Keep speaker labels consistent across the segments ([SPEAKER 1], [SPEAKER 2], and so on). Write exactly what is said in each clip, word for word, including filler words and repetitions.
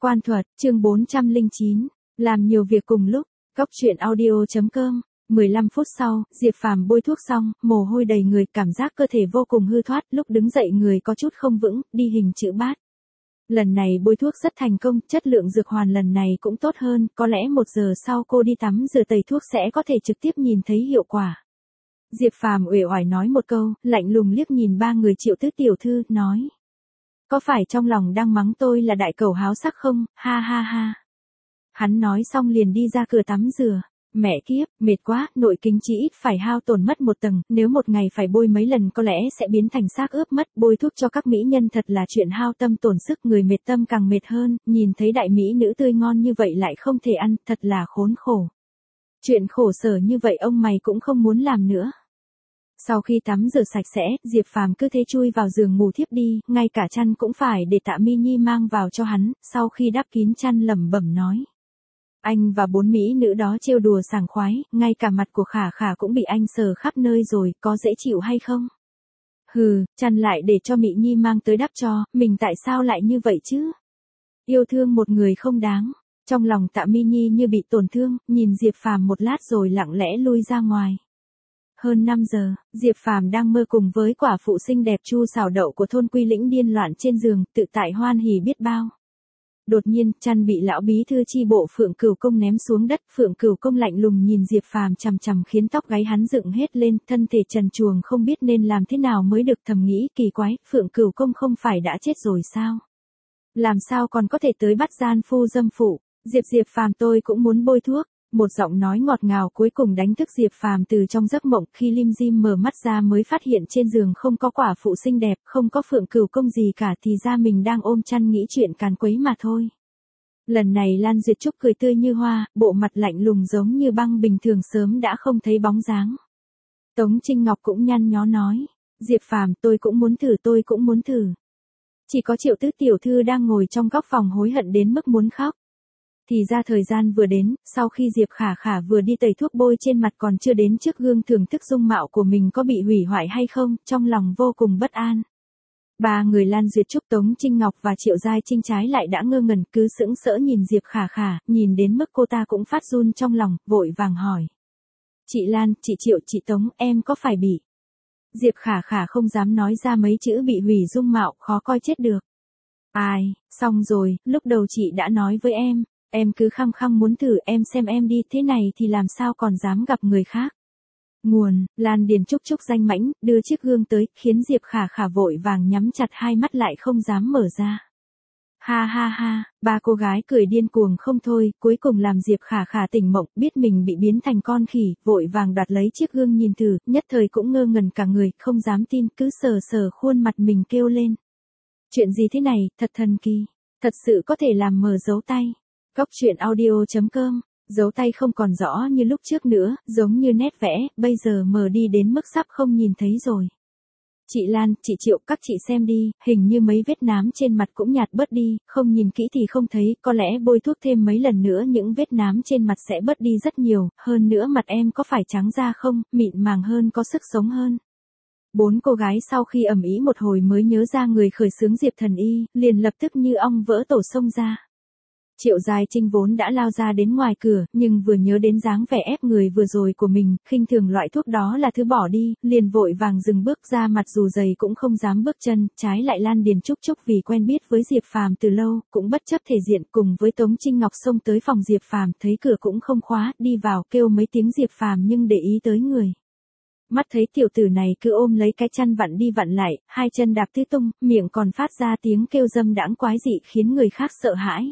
[SPEAKER 1] Quan thuật, chương bốn trăm lẻ chín, làm nhiều việc cùng lúc, góc truyện audio chấm com. mười lăm phút sau, Diệp Phàm bôi thuốc xong, mồ hôi đầy người, cảm giác cơ thể vô cùng hư thoát, lúc đứng dậy người có chút không vững, đi hình chữ bát. Lần này bôi thuốc rất thành công, chất lượng dược hoàn lần này cũng tốt hơn, có lẽ một giờ sau cô đi tắm rửa tẩy thuốc sẽ có thể trực tiếp nhìn thấy hiệu quả. Diệp Phàm uể oải nói một câu, lạnh lùng liếc nhìn ba người Triệu Tứ tiểu thư, nói. Có phải trong lòng đang mắng tôi là đại cẩu háo sắc không, ha ha ha. Hắn nói xong liền đi ra cửa tắm rửa. Mẹ kiếp, mệt quá, nội kính chỉ ít phải hao tổn mất một tầng, nếu một ngày phải bôi mấy lần có lẽ sẽ biến thành xác ướp mất, bôi thuốc cho các mỹ nhân thật là chuyện hao tâm tổn sức, người mệt tâm càng mệt hơn, nhìn thấy đại mỹ nữ tươi ngon như vậy lại không thể ăn, thật là khốn khổ. Chuyện khổ sở như vậy ông mày cũng không muốn làm nữa. Sau khi tắm rửa sạch sẽ, Diệp Phàm cứ thế chui vào giường ngủ thiếp đi, ngay cả chăn cũng phải để Tạ Mi Nhi mang vào cho hắn, sau khi đắp kín chăn lẩm bẩm nói. Anh và bốn mỹ nữ đó trêu đùa sảng khoái, ngay cả mặt của Khả Khả cũng bị anh sờ khắp nơi rồi, có dễ chịu hay không? Hừ, chăn lại để cho Mỹ Nhi mang tới đắp cho, mình tại sao lại như vậy chứ? Yêu thương một người không đáng. Trong lòng Tạ Mi Nhi như bị tổn thương, nhìn Diệp Phàm một lát rồi lặng lẽ lui ra ngoài. Hơn năm giờ, Diệp Phàm đang mơ cùng với quả phụ xinh đẹp Chu Xảo Đậu của thôn Quy Lĩnh điên loạn trên giường, tự tại hoan hỉ biết bao. Đột nhiên, chăn bị lão bí thư chi bộ Phượng Cửu Công ném xuống đất, Phượng Cửu Công lạnh lùng nhìn Diệp Phàm chằm chằm khiến tóc gáy hắn dựng hết lên, thân thể trần truồng không biết nên làm thế nào mới được, thầm nghĩ kỳ quái, Phượng Cửu Công không phải đã chết rồi sao? Làm sao còn có thể tới bắt gian phu dâm phụ? Diệp Diệp Phàm tôi cũng muốn bôi thuốc. Một giọng nói ngọt ngào cuối cùng đánh thức Diệp Phàm từ trong giấc mộng, khi Lim Dim mở mắt ra mới phát hiện trên giường không có quả phụ xinh đẹp, không có Phượng Cửu Công gì cả, thì ra mình đang ôm chăn nghĩ chuyện càn quấy mà thôi. Lần này Lan Duyệt Trúc cười tươi như hoa, bộ mặt lạnh lùng giống như băng bình thường sớm đã không thấy bóng dáng. Tống Trinh Ngọc cũng nhăn nhó nói, Diệp Phàm tôi cũng muốn thử tôi cũng muốn thử. Chỉ có Triệu Tứ tiểu thư đang ngồi trong góc phòng hối hận đến mức muốn khóc. Thì ra thời gian vừa đến, sau khi Diệp Khả Khả vừa đi tẩy thuốc bôi trên mặt còn chưa đến trước gương thưởng thức dung mạo của mình có bị hủy hoại hay không, trong lòng vô cùng bất an. Ba người Lan Duyệt Trúc, Tống Trinh Ngọc và Triệu Giai Trinh trái lại đã ngơ ngẩn cứ sững sỡ nhìn Diệp Khả Khả, nhìn đến mức cô ta cũng phát run trong lòng, vội vàng hỏi. Chị Lan, chị Triệu, chị Tống, em có phải bị? Diệp Khả Khả không dám nói ra mấy chữ bị hủy dung mạo, khó coi chết được. Ai, xong rồi, lúc đầu chị đã nói với em. Em cứ khăng khăng muốn thử, em xem em đi, thế này thì làm sao còn dám gặp người khác. Nguồn, Lan Điền Trúc Trúc danh mãnh, đưa chiếc gương tới, khiến Diệp Khả Khả vội vàng nhắm chặt hai mắt lại không dám mở ra. Ha ha ha, ba cô gái cười điên cuồng không thôi, cuối cùng làm Diệp Khả Khả tỉnh mộng, biết mình bị biến thành con khỉ, vội vàng đoạt lấy chiếc gương nhìn thử, nhất thời cũng ngơ ngẩn cả người, không dám tin, cứ sờ sờ khuôn mặt mình kêu lên. Chuyện gì thế này, thật thần kỳ, thật sự có thể làm mờ dấu tay. Góc truyện audio chấm com, dấu tay không còn rõ như lúc trước nữa, giống như nét vẽ, bây giờ mờ đi đến mức sắp không nhìn thấy rồi. Chị Lan, chị Triệu, các chị xem đi, hình như mấy vết nám trên mặt cũng nhạt bớt đi, không nhìn kỹ thì không thấy, có lẽ bôi thuốc thêm mấy lần nữa những vết nám trên mặt sẽ bớt đi rất nhiều, hơn nữa mặt em có phải trắng da không, mịn màng hơn, có sức sống hơn. Bốn cô gái sau khi ầm ĩ một hồi mới nhớ ra người khởi xướng Diệp Thần Y, liền lập tức như ong vỡ tổ xông ra. Triệu Giai Trinh vốn đã lao ra đến ngoài cửa, nhưng vừa nhớ đến dáng vẻ ép người vừa rồi của mình, khinh thường loại thuốc đó là thứ bỏ đi, liền vội vàng dừng bước ra, mặt dù dày cũng không dám bước chân, trái lại Lan Điền Trúc Trúc vì quen biết với Diệp Phàm từ lâu, cũng bất chấp thể diện cùng với Tống Trinh Ngọc xông tới phòng Diệp Phàm, thấy cửa cũng không khóa, đi vào kêu mấy tiếng Diệp Phàm nhưng để ý tới người. Mắt thấy tiểu tử này cứ ôm lấy cái chăn vặn đi vặn lại, hai chân đạp tứ tung, miệng còn phát ra tiếng kêu dâm đãng quái dị khiến người khác sợ hãi.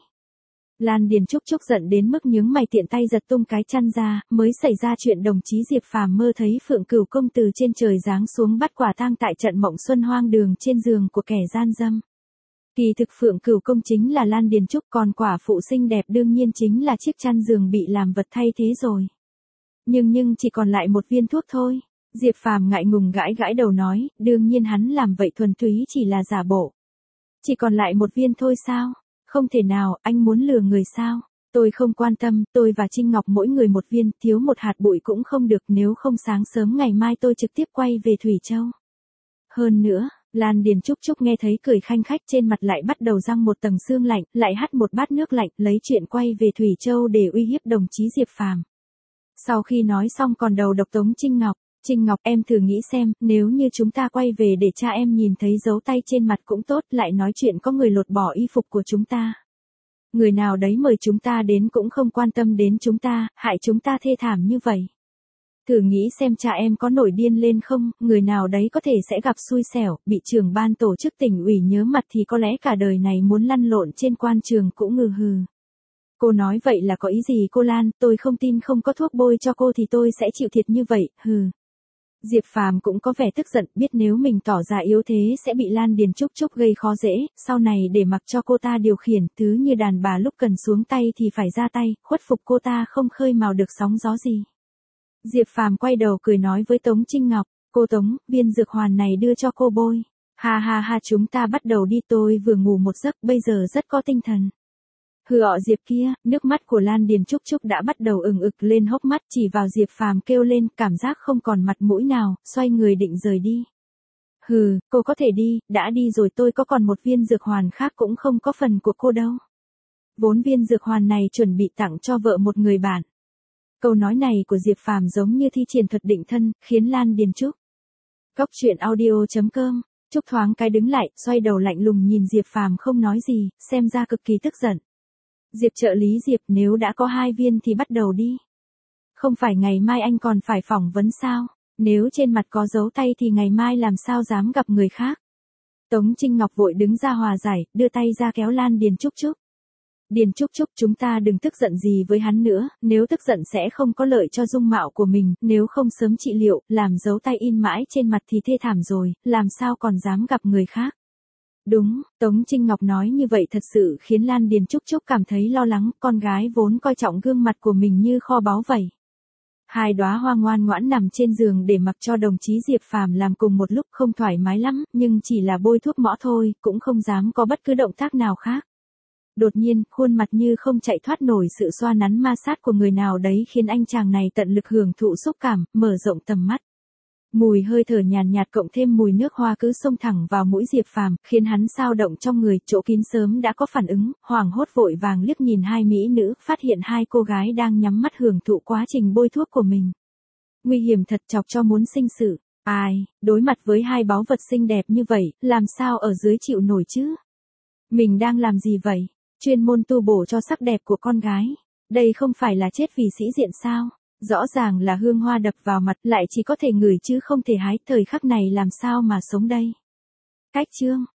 [SPEAKER 1] Lan Điền Trúc Trúc giận đến mức nhướng mày tiện tay giật tung cái chăn ra, mới xảy ra chuyện đồng chí Diệp Phàm mơ thấy Phượng Cửu Công từ trên trời giáng xuống bắt quả tang tại trận mộng xuân hoang đường trên giường của kẻ gian dâm. Kỳ thực Phượng Cửu Công chính là Lan Điền Trúc, còn quả phụ xinh đẹp đương nhiên chính là chiếc chăn giường bị làm vật thay thế rồi. Nhưng nhưng chỉ còn lại một viên thuốc thôi. Diệp Phàm ngại ngùng gãi gãi đầu nói, đương nhiên hắn làm vậy thuần túy chỉ là giả bộ. Chỉ còn lại một viên thôi sao? Không thể nào, anh muốn lừa người sao? Tôi không quan tâm, tôi và Trinh Ngọc mỗi người một viên, thiếu một hạt bụi cũng không được, nếu không sáng sớm ngày mai tôi trực tiếp quay về Thủy Châu. Hơn nữa, Lan Điền Trúc Trúc nghe thấy cười khanh khách, trên mặt lại bắt đầu răng một tầng sương lạnh, lại hắt một bát nước lạnh, lấy chuyện quay về Thủy Châu để uy hiếp đồng chí Diệp Phàm. Sau khi nói xong còn đầu độc Tống Trinh Ngọc, Trinh Ngọc em thử nghĩ xem, nếu như chúng ta quay về để cha em nhìn thấy dấu tay trên mặt cũng tốt, lại nói chuyện có người lột bỏ y phục của chúng ta. Người nào đấy mời chúng ta đến cũng không quan tâm đến chúng ta, hại chúng ta thê thảm như vậy. Thử nghĩ xem cha em có nổi điên lên không, người nào đấy có thể sẽ gặp xui xẻo, bị trưởng ban tổ chức tỉnh ủy nhớ mặt thì có lẽ cả đời này muốn lăn lộn trên quan trường cũng ngừ hừ. Cô nói vậy là có ý gì cô Lan, tôi không tin không có thuốc bôi cho cô thì tôi sẽ chịu thiệt như vậy, hừ. Diệp Phàm cũng có vẻ tức giận, biết nếu mình tỏ ra yếu thế sẽ bị Lan Điền Trúc Trúc gây khó dễ, sau này để mặc cho cô ta điều khiển, thứ như đàn bà lúc cần xuống tay thì phải ra tay, khuất phục cô ta không khơi mào được sóng gió gì. Diệp Phàm quay đầu cười nói với Tống Trinh Ngọc, cô Tống, viên dược hoàn này đưa cho cô bôi. Ha ha ha, chúng ta bắt đầu đi, tôi vừa ngủ một giấc, bây giờ rất có tinh thần. Hừ ọ Diệp kia, nước mắt của Lan Điền Trúc Trúc đã bắt đầu ửng ực lên hốc mắt, chỉ vào Diệp Phàm kêu lên, cảm giác không còn mặt mũi nào, xoay người định rời đi. Hừ, cô có thể đi, đã đi rồi, tôi có còn một viên dược hoàn khác cũng không có phần của cô đâu. Vốn viên dược hoàn này chuẩn bị tặng cho vợ một người bạn. Câu nói này của Diệp Phàm giống như thi triển thuật định thân, khiến Lan Điền Trúc. Cốc truyện audio chấm com, Trúc thoáng cái đứng lại, xoay đầu lạnh lùng nhìn Diệp Phàm không nói gì, xem ra cực kỳ tức giận. Diệp trợ lý Diệp, nếu đã có hai viên thì bắt đầu đi. Không phải ngày mai anh còn phải phỏng vấn sao? Nếu trên mặt có dấu tay thì ngày mai làm sao dám gặp người khác? Tống Trinh Ngọc vội đứng ra hòa giải, đưa tay ra kéo Lan Điền Trúc Trúc. Điền Trúc Trúc, chúng ta đừng tức giận gì với hắn nữa, nếu tức giận sẽ không có lợi cho dung mạo của mình, nếu không sớm trị liệu, làm dấu tay in mãi trên mặt thì thê thảm rồi, làm sao còn dám gặp người khác. Đúng, Tống Trinh Ngọc nói như vậy thật sự khiến Lan Điền Trúc Trúc cảm thấy lo lắng, con gái vốn coi trọng gương mặt của mình như kho báu vậy. Hai đóa hoa ngoan ngoãn nằm trên giường để mặc cho đồng chí Diệp Phàm làm cùng một lúc, không thoải mái lắm, nhưng chỉ là bôi thuốc mõ thôi, cũng không dám có bất cứ động tác nào khác. Đột nhiên, khuôn mặt như không chạy thoát nổi sự xoa nắn ma sát của người nào đấy khiến anh chàng này tận lực hưởng thụ xúc cảm, mở rộng tầm mắt. Mùi hơi thở nhàn nhạt cộng thêm mùi nước hoa cứ xông thẳng vào mũi Diệp Phàm, khiến hắn xao động trong người, chỗ kín sớm đã có phản ứng, hoảng hốt vội vàng liếc nhìn hai mỹ nữ, phát hiện hai cô gái đang nhắm mắt hưởng thụ quá trình bôi thuốc của mình. Nguy hiểm thật, chọc cho muốn sinh sự. Ai, đối mặt với hai báu vật xinh đẹp như vậy, làm sao ở dưới chịu nổi chứ? Mình đang làm gì vậy? Chuyên môn tu bổ cho sắc đẹp của con gái. Đây không phải là chết vì sĩ diện sao? Rõ ràng là hương hoa đập vào mặt, lại chỉ có thể ngửi chứ không thể hái, thời khắc này làm sao mà sống đây? Cách chương